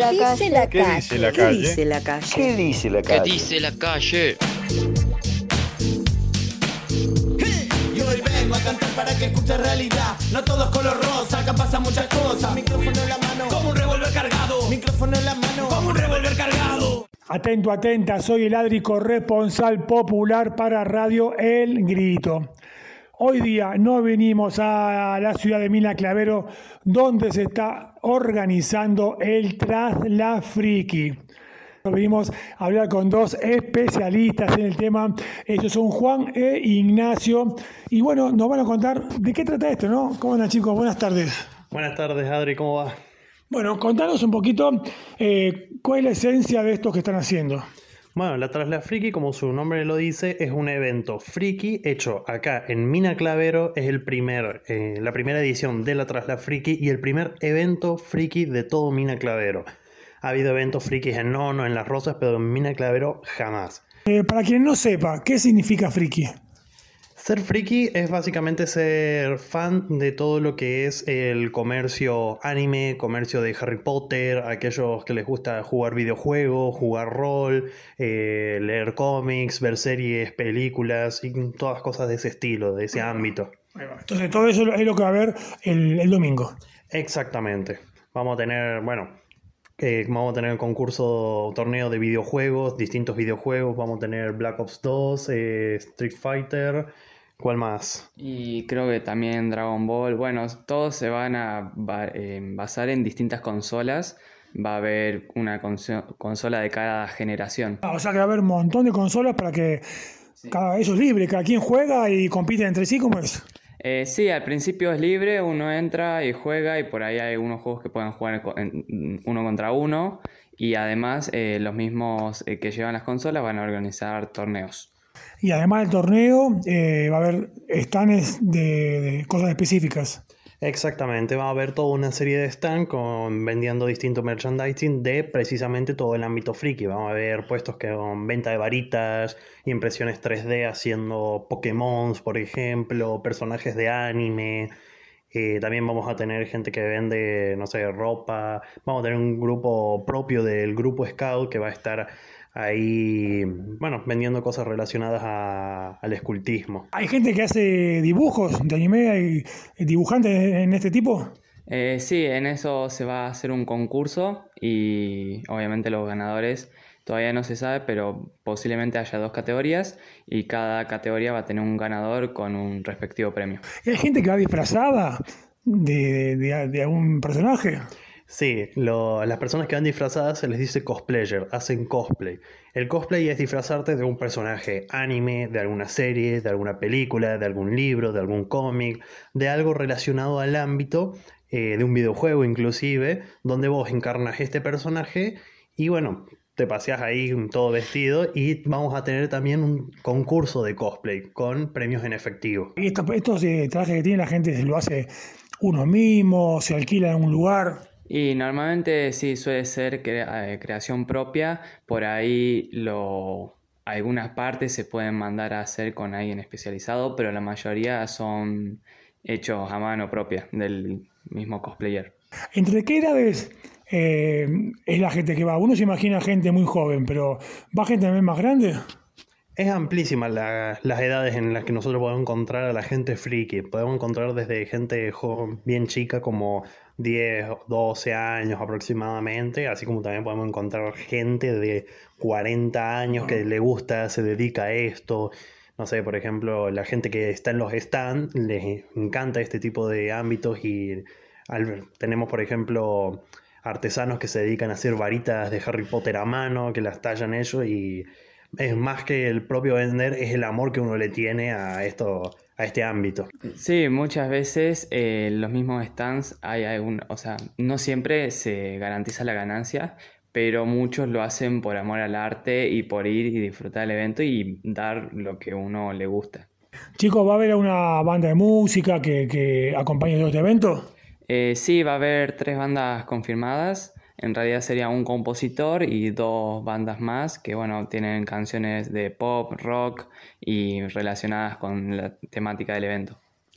la ¿Qué calle? dice la ¿Qué calle? dice la ¿Qué calle? dice la calle? ¿Qué dice la ¿Qué calle? dice la calle? Y hoy vengo a cantar para que escuche realidad. No todo es color rosa, acá pasan muchas cosas. Micrófono en la mano, como un revólver cargado. Micrófono en la mano, como un revólver cargado. Atento, atenta, soy el Adri, corresponsal popular para Radio El Grito. Hoy día no venimos a la ciudad de Mina Clavero, donde se está organizando el Tras la Friki. Venimos a hablar con dos especialistas en el tema. Ellos son Juan e Ignacio. Y bueno, nos van a contar de qué trata esto, ¿no? ¿Cómo andan, chicos? Buenas tardes. Buenas tardes, Adri, ¿cómo va? Bueno, contanos un poquito cuál es la esencia de esto que están haciendo. Bueno, la Tras la Friki, como su nombre lo dice, es un evento friki hecho acá en Mina Clavero. Es la primera edición de la Tras la Friki y el primer evento friki de todo Mina Clavero. Ha habido eventos frikis en Nono, en Las Rosas, pero en Mina Clavero jamás. Para quien no sepa, ¿qué significa friki? Ser friki es básicamente ser fan de todo lo que es el comercio anime, comercio de Harry Potter, aquellos que les gusta jugar videojuegos, jugar rol, leer cómics, ver series, películas y todas cosas de ese estilo, de ese ámbito. Entonces todo eso es lo que va a haber el domingo. Exactamente. Vamos a tener el concurso, torneo de videojuegos, distintos videojuegos. Vamos a tener Black Ops 2, Street Fighter. ¿Cuál más? Y creo que también Dragon Ball. Bueno, todos se van a basar en distintas consolas. Va a haber una consola de cada generación. O sea que va a haber un montón de consolas para que eso es libre, cada quien juega y compite entre sí, ¿cómo es? Sí, al principio es libre, uno entra y juega y por ahí hay unos juegos que pueden jugar uno contra uno. Y además los mismos que llevan las consolas van a organizar torneos. Y además del torneo va a haber stands de cosas específicas. Exactamente, va a haber toda una serie de stands vendiendo distintos merchandising de precisamente todo el ámbito friki. Vamos a ver puestos con venta de varitas, impresiones 3D haciendo Pokémon, por ejemplo, personajes de anime. También vamos a tener gente que vende, no sé, ropa. Vamos a tener un grupo propio del grupo Scout que va a estar ahí, bueno, vendiendo cosas relacionadas al escultismo. ¿Hay gente que hace dibujos de anime? ¿Hay dibujantes en este tipo? Sí, en eso se va a hacer un concurso y obviamente los ganadores todavía no se sabe, pero posiblemente haya 2 categorías y cada categoría va a tener un ganador con un respectivo premio. ¿Hay gente que va disfrazada de algún personaje? Sí, las personas que van disfrazadas se les dice cosplayer, hacen cosplay. El cosplay es disfrazarte de un personaje anime, de alguna serie, de alguna película, de algún libro, de algún cómic, de algo relacionado al ámbito, de un videojuego inclusive, donde vos encarnas este personaje y bueno, te paseás ahí todo vestido y vamos a tener también un concurso de cosplay con premios en efectivo. ¿Y estos trajes que tiene la gente se lo hace uno mismo, se alquila en un lugar? Y normalmente sí suele ser creación propia, por ahí algunas partes se pueden mandar a hacer con alguien especializado, pero la mayoría son hechos a mano propia del mismo cosplayer. ¿Entre qué edades es la gente que va? Uno se imagina gente muy joven, pero ¿va gente también más grande? Es amplísima las edades en las que nosotros podemos encontrar a la gente friki. Podemos encontrar desde gente joven, bien chica como 10, 12 años aproximadamente, así como también podemos encontrar gente de 40 años que le gusta, se dedica a esto. No sé, por ejemplo, la gente que está en los stands les encanta este tipo de ámbitos y tenemos, por ejemplo, artesanos que se dedican a hacer varitas de Harry Potter a mano, que las tallan ellos y es más que el propio vender, es el amor que uno le tiene a este ámbito. Sí, muchas veces los mismos stands no siempre se garantiza la ganancia, pero muchos lo hacen por amor al arte y por ir y disfrutar del evento y dar lo que uno le gusta. Chicos, ¿va a haber una banda de música que acompañe todo este evento? Sí, va a haber 3 bandas confirmadas. En realidad sería un compositor y 2 bandas más que, bueno, tienen canciones de pop, rock y relacionadas con la temática del evento.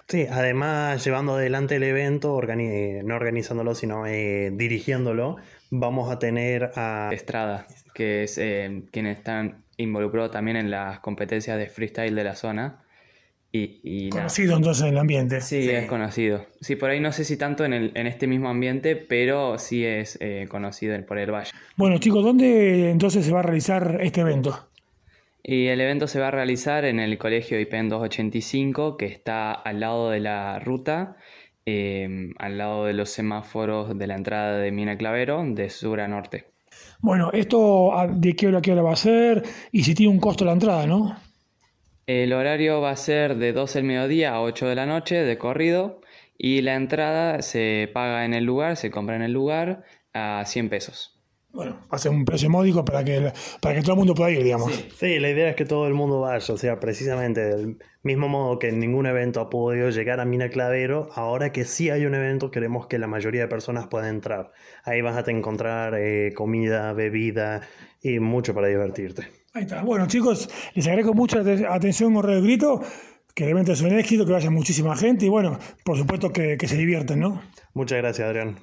Sí, además llevando adelante el evento, no organizándolo, sino dirigiéndolo, vamos a tener a Estrada, que es quien está involucrado también en las competencias de freestyle de la zona. Y nada. Conocido entonces en el ambiente. Sí, es conocido. Sí, por ahí no sé si tanto en este mismo ambiente, pero sí es conocido por el Valle. Bueno, chicos, ¿dónde entonces se va a realizar este evento? Y el evento se va a realizar en el colegio IPEN 285, que está al lado de la ruta, al lado de los semáforos de la entrada de Mina Clavero, de sur a norte. Bueno, esto ¿de qué hora a qué hora va a ser? Y si tiene un costo la entrada, ¿no? El horario va a ser de 12 del mediodía a 8 de la noche, de corrido, y la entrada se paga en el lugar, se compra en el lugar a 100 pesos. Bueno, va a ser un precio módico para que todo el mundo pueda ir, digamos. Sí, la idea es que todo el mundo vaya, o sea, precisamente del mismo modo que ningún evento ha podido llegar a Mina Clavero, ahora que sí hay un evento, queremos que la mayoría de personas puedan entrar. Ahí vas a encontrar comida, bebida y mucho para divertirte. Ahí está. Bueno, chicos, les agradezco mucho la atención con Radio Grito, que el evento es un éxito, que vaya muchísima gente y bueno, por supuesto que se divierten, ¿no? Muchas gracias, Adrián.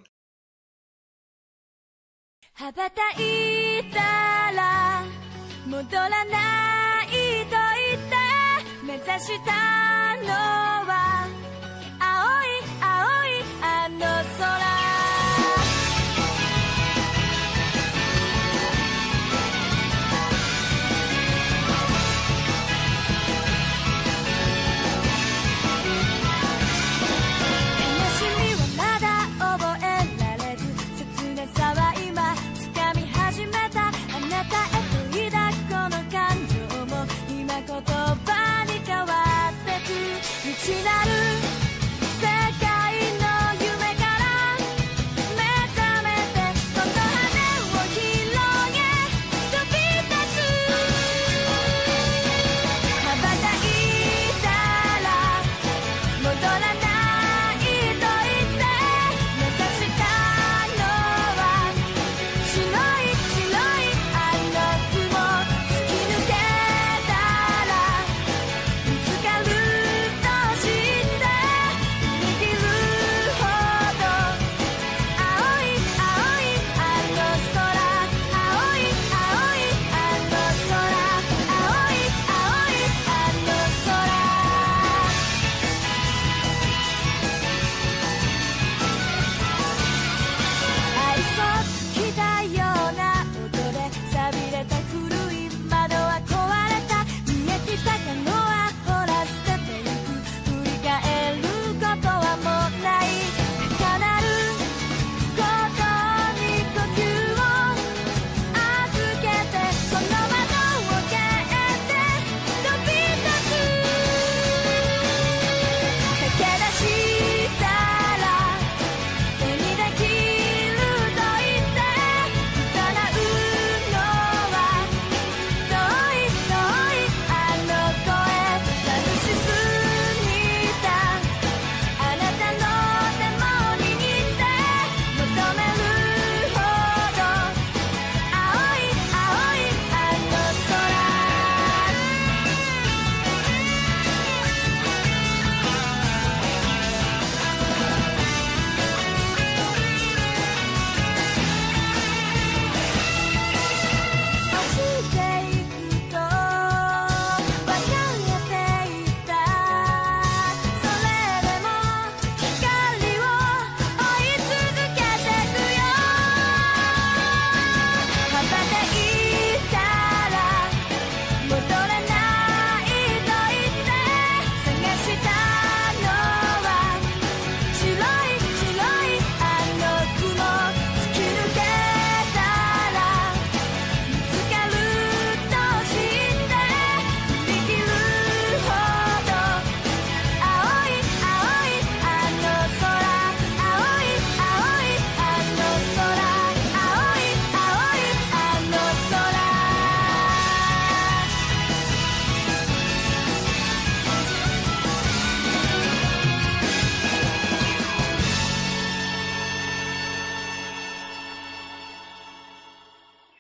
羽ばたいたら戻らないと言って目指したの